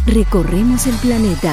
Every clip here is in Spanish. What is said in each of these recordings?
Recorremos el planeta.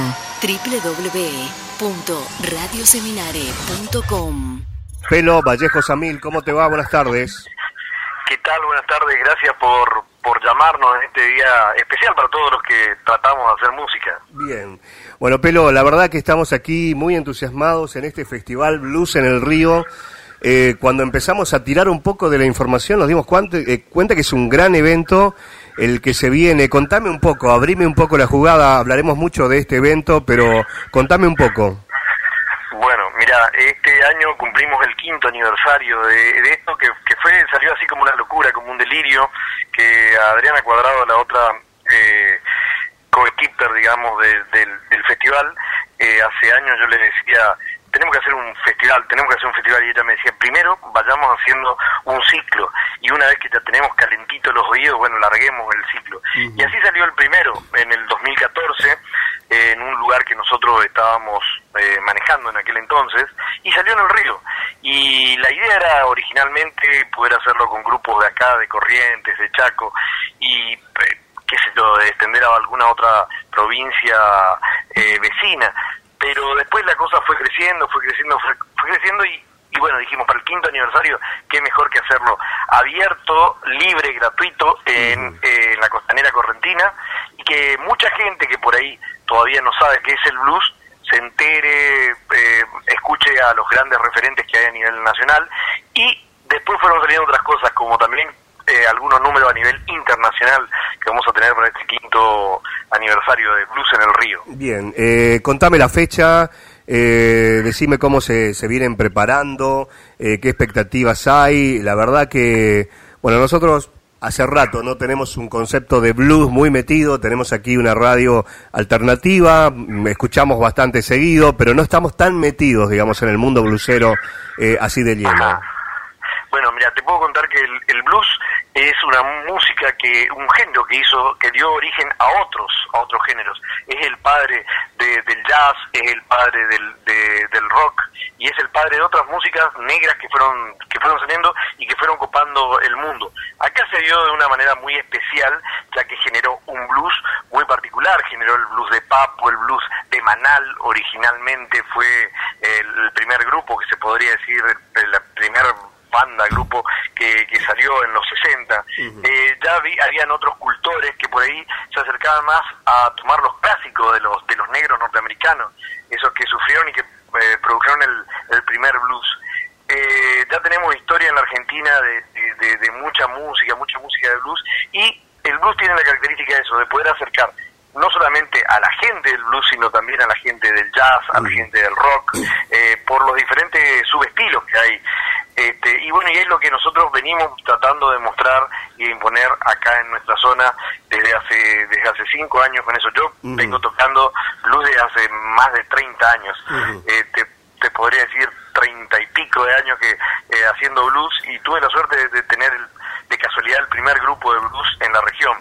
www.radioseminare.com. Pelo Vallejo Samil, ¿cómo te va? Buenas tardes. ¿Qué tal? Buenas tardes, gracias por llamarnos en este día especial para todos los que tratamos de hacer música. Bien. Bueno, Pelo, la verdad que estamos aquí muy entusiasmados en este festival Blues en el Río. Cuando empezamos a tirar un poco de la información nos dimos cuenta que es un gran evento el que se viene. Contame un poco, abrime un poco la jugada, hablaremos mucho de este evento, pero contame un poco. Bueno, mira, este año cumplimos el 5º aniversario de esto, que salió así como una locura, como un delirio, que Adriana Cuadrado, la otra co-keeper, digamos, del festival, hace años yo le decía, tenemos que hacer un festival, y ella me decía, primero vayamos haciendo un ciclo, y una vez que ya tenemos calentito los oídos, bueno, larguemos el ciclo. Y así salió el primero, en el 2014, en un lugar que nosotros estábamos manejando en aquel entonces, y salió en el Río. Y la idea era originalmente poder hacerlo con grupos de acá, de Corrientes, de Chaco, y qué sé yo, de extender a alguna otra provincia vecina. Pero después la cosa fue creciendo y bueno, dijimos, para el 5º aniversario, qué mejor que hacerlo abierto, libre, gratuito, en la costanera correntina, y que mucha gente que por ahí todavía no sabe qué es el blues, se entere, escuche a los grandes referentes que hay a nivel nacional, y después fueron saliendo otras cosas, como también algunos números a nivel internacional que vamos a tener para este 5º aniversario de Blues en el Río. Bien, contame la fecha, decime cómo se vienen preparando, qué expectativas hay. La verdad que, bueno, nosotros hace rato no tenemos un concepto de blues muy metido, tenemos aquí una radio alternativa, escuchamos bastante seguido, pero no estamos tan metidos, digamos, en el mundo bluesero así de lleno. Ajá. Bueno, mira, te puedo contar que el blues es una música un género que dio origen a otros géneros. Es el padre del jazz, es el padre del rock, y es el padre de otras músicas negras que fueron saliendo y que fueron copando el mundo. Acá se dio de una manera muy especial, ya que generó un blues muy particular, generó el blues de Papo, el blues de Manal, originalmente fue el primer grupo, que se podría decir, el primer grupo que salió en los 60. Habían otros cultores que por ahí se acercaban más a tomar los clásicos de los negros norteamericanos, esos que sufrieron y que produjeron el primer blues. Ya tenemos historia en la Argentina de mucha música de blues, y el blues tiene la característica de eso, de poder acercar no solamente a la gente del blues, sino también a la gente del jazz, a la gente del rock, por los diferentes subestilos que hay. Y bueno, y es lo que nosotros venimos tratando de mostrar y de imponer acá en nuestra zona desde hace 5 años con eso. Yo vengo tocando blues desde hace más de 30 años. Te podría decir 30 y pico de años que haciendo blues, y tuve la suerte de tener de casualidad el primer grupo de blues en la región.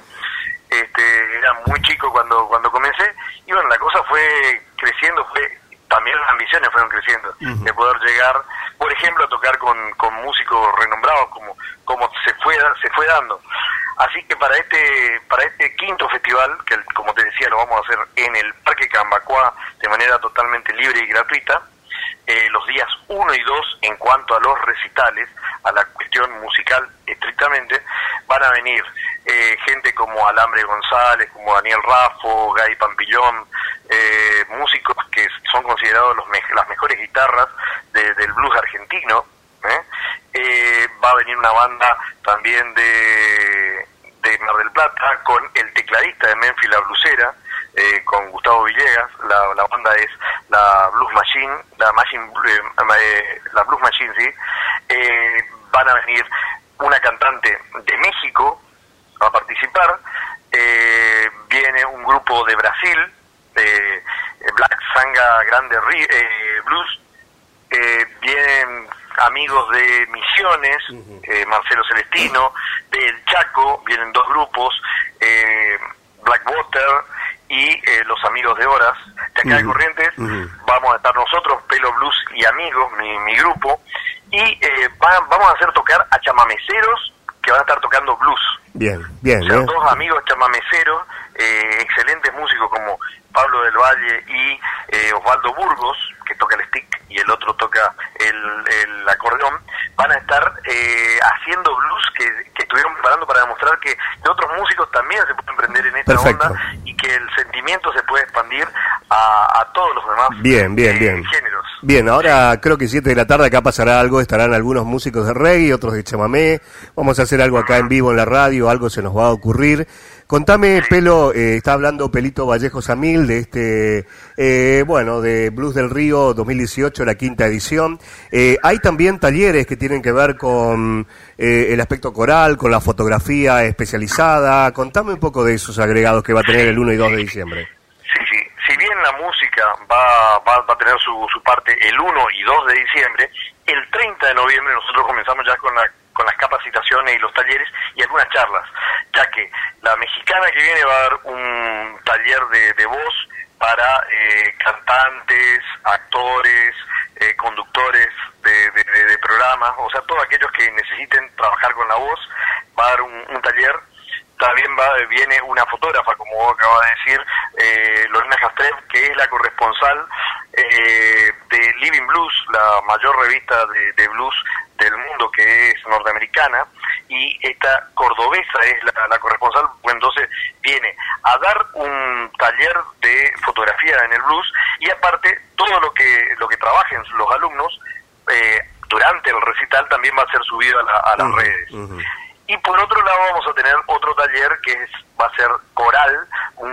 Era muy chico cuando comencé, y bueno, la cosa fue creciendo, también las ambiciones fueron creciendo, de poder llegar, por ejemplo, a tocar con músicos renombrados como se fue dando. Así que para este 5º festival, que como te decía lo vamos a hacer en el Parque Cambacoa de manera totalmente libre y gratuita, los días 1 y 2, en cuanto a los recitales, a la cuestión musical estrictamente, van a venir gente como Alambre González, como Daniel Raffo, Gay Pampillón, músicos que son considerados las mejores guitarras del blues argentino. Va a venir una banda también de Mar del Plata, con el tecladista de Memphis La Blusera, con Gustavo Villegas. La banda es la Blues Machine, la Blues Machine, sí. Van a venir una cantante de México a participar, viene un grupo de Brasil, Black Sanga Grande Blues, vienen amigos de Misiones, Marcelo Celestino, del Chaco, vienen 2 grupos, Blackwater y los amigos de Horas, de acá de Corrientes. Vamos a estar nosotros, Pelo Blues y amigos, mi grupo, y vamos a hacer tocar a chamameceros que van a estar tocando blues. Bien. O sea, 2 amigos chamameceros, excelentes músicos como Valle y Osvaldo Burgos, que toca el stick y el otro toca el acordeón, van a estar haciendo blues que estuvieron preparando para demostrar que otros músicos también se pueden prender en esta Perfecto. onda y que el sentimiento se puede expandir a todos los demás Bien. géneros. Bien, ahora creo que 7 de la tarde acá pasará algo, estarán algunos músicos de reggae, otros de chamamé, vamos a hacer algo acá en vivo en la radio, algo se nos va a ocurrir. Contame, Sí. Pelo, está hablando Pelito Vallejo Samil de de Blues del Río 2018, la 5ª edición. Hay también talleres que tienen que ver con el aspecto coral, con la fotografía especializada. Contame un poco de esos agregados que va a tener el 1 y 2 de diciembre. Sí. Si bien la música va a tener su parte el 1 y 2 de diciembre, el 30 de noviembre nosotros comenzamos ya con las capacitaciones y los talleres y algunas charlas, ya que la mexicana que viene va a dar un taller de voz para cantantes, actores, conductores de programas, o sea, todos aquellos que necesiten trabajar con la voz, va a dar un taller. También viene una fotógrafa, como vos acabas de decir, Lorena Jastrev, que es la corresponsal de Living Blues, la mayor revista de blues del mundo, que es norteamericana, y esta cordobesa es la corresponsal, pues entonces viene a dar un taller de fotografía en el blues, y aparte todo lo que trabajen los alumnos durante el recital también va a ser subido a las redes. Y por otro lado vamos a tener otro taller que va a ser coral,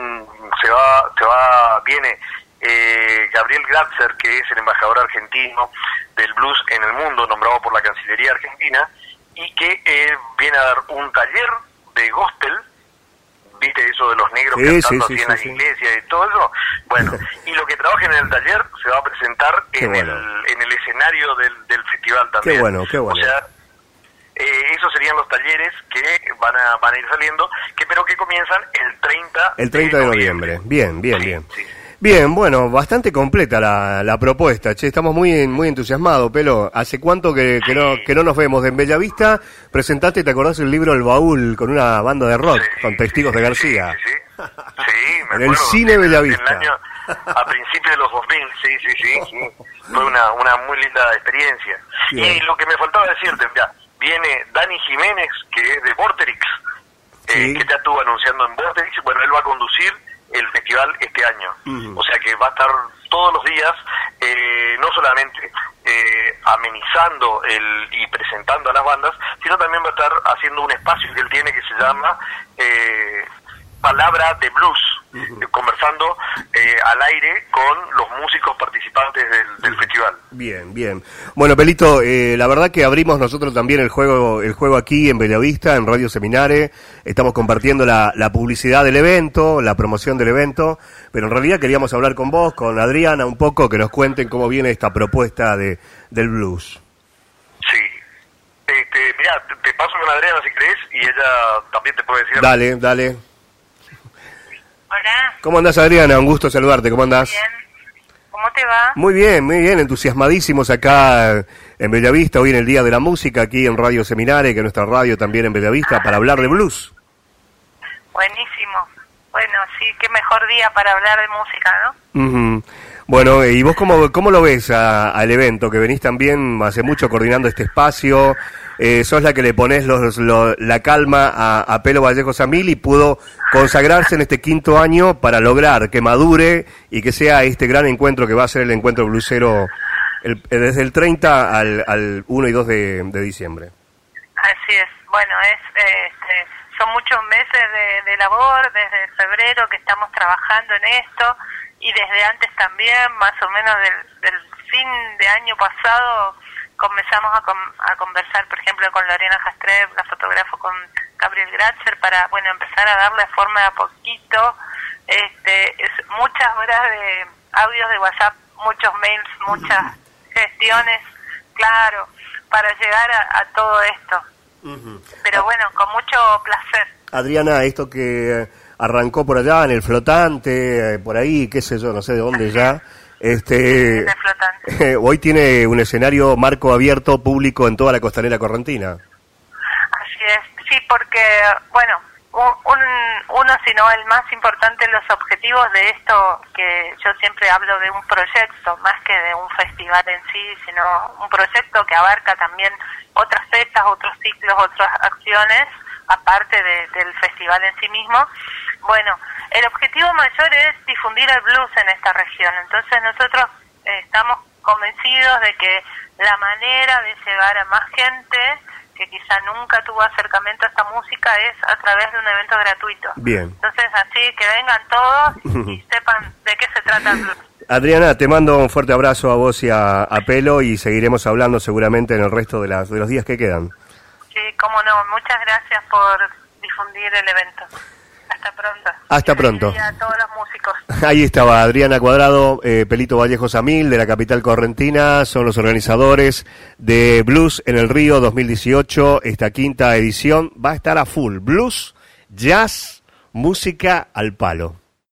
viene Gabriel Gratzer, que es el embajador argentino del blues en el mundo, nombrado por la Cancillería Argentina, y que viene a dar un taller de gospel, viste eso de los negros cantando así en las iglesias y todo eso. Bueno, y lo que trabajen en el taller se va a presentar en el escenario del festival también. Qué bueno. O sea, esos serían los talleres que van a ir saliendo, pero que comienzan el 30 de noviembre. Bien. Sí. Bien, bueno, bastante completa la propuesta, che, estamos muy entusiasmados, Pelo. ¿Hace cuánto que no nos vemos? En Bellavista presentaste, ¿te acordás el libro El Baúl con una banda de rock, con testigos de García? Sí, me acuerdo. En el cine Bellavista. A principios de los 2000, sí. Fue una muy linda experiencia. Bien. Y lo que me faltaba decirte, ya, viene Dani Jiménez, que es de Vorterix, que ya estuvo anunciando en Vorterix. Bueno, él va a conducir el festival este año. O sea que va a estar todos los días, no solamente amenizando y presentando a las bandas, sino también va a estar haciendo un espacio que él tiene que se llama Palabra de Blues, conversando al aire con los músicos participantes del festival. Bien. Bueno, Pelito, la verdad que abrimos nosotros también el juego aquí en Bellavista, en Radio Seminare. Estamos compartiendo la publicidad del evento, la promoción del evento, pero en realidad queríamos hablar con vos, con Adriana, un poco, que nos cuenten cómo viene esta propuesta del blues. Sí. Mirá, te paso con Adriana si crees, y ella también te puede decir. Dale. Hola. ¿Cómo andás, Adriana? Un gusto saludarte. ¿Cómo andás? Bien. ¿Cómo te va? Muy bien, entusiasmadísimos acá en Bellavista, hoy en el Día de la Música, aquí en Radio Seminare, que es nuestra radio también en Bellavista, para hablar de blues. Buenísimo. Bueno, sí, qué mejor día para hablar de música, ¿no? Bueno, ¿y vos cómo lo ves al evento? Que venís también hace mucho coordinando este espacio, sos la que le ponés la calma a Pelo Vallejo Samil, y pudo consagrarse en este 5º año para lograr que madure y que sea este gran encuentro que va a ser el encuentro blusero desde el 30 al 1 y 2 de diciembre. Así es. Bueno, son muchos meses de labor, desde febrero que estamos trabajando en esto, y desde antes también, más o menos del fin de año pasado, comenzamos a conversar, por ejemplo, con Lorena Jastrev, la fotógrafa, con Gabriel Gratzer, para, empezar a darle forma de a poquito. Muchas horas de audios de WhatsApp, muchos mails, muchas gestiones, claro, para llegar a todo esto. Pero bueno, con mucho placer. Adriana, esto que arrancó por allá en el flotante, por ahí, qué sé yo, no sé de dónde ya, hoy tiene un escenario marco abierto público en toda la costanera correntina. Así es, sí, porque, uno, sino el más importante, los objetivos de esto, que yo siempre hablo de un proyecto, más que de un festival en sí, sino un proyecto que abarca también otras fechas, otros ciclos, otras acciones, aparte del festival en sí mismo. Bueno, el objetivo mayor es difundir el blues en esta región. Entonces nosotros estamos convencidos de que la manera de llegar a más gente que quizá nunca tuvo acercamiento a esta música es a través de un evento gratuito. Bien. Entonces así que vengan todos y sepan de qué se trata el blues. Adriana, te mando un fuerte abrazo a vos y a Pelo, y seguiremos hablando seguramente en el resto de los días que quedan. Sí, cómo no. Muchas gracias por difundir el evento. Hasta pronto. Hasta pronto. Y a todos los músicos. Ahí estaba Adriana Cuadrado, Pelito Vallejo Samil, de la capital correntina. Son los organizadores de Blues en el Río 2018. Esta quinta edición va a estar a full. Blues, jazz, música al palo.